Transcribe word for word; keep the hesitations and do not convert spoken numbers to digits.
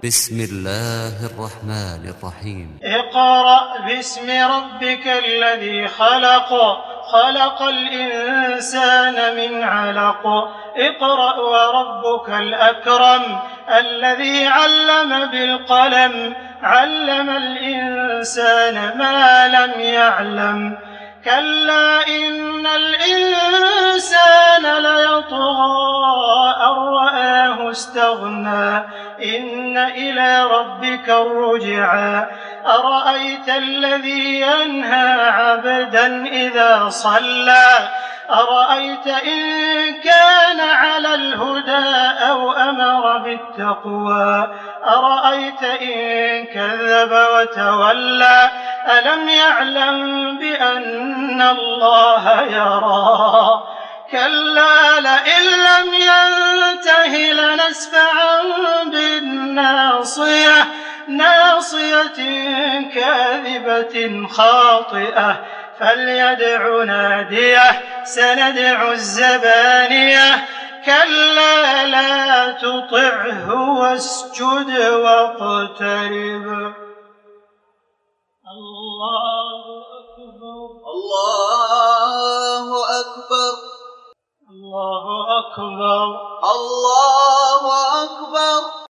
بسم الله الرحمن الرحيم. اقرأ باسم ربك الذي خلق خلق الإنسان من علق اقرأ وربك الأكرم الذي علم بالقلم علم الإنسان ما لم يعلم كلا إن الإنسان ليطغى أن رآه استغنى إن إلى ربك الرجعى أرأيت الذي ينهى عبدا إذا صلى أرأيت إن كان على الهدى أو أمر بالتقوى أرأيت إن كذب وتولى ألم يعلم بأن الله يرى كلا لئن لم ينته لنسفعا بالناصية ناصية كاذبة خاطئة فليدع ناديه سندع الزبانية كلا لا تطعه واسجد واقترب. الله أكبر الله أكبر الله أكبر الله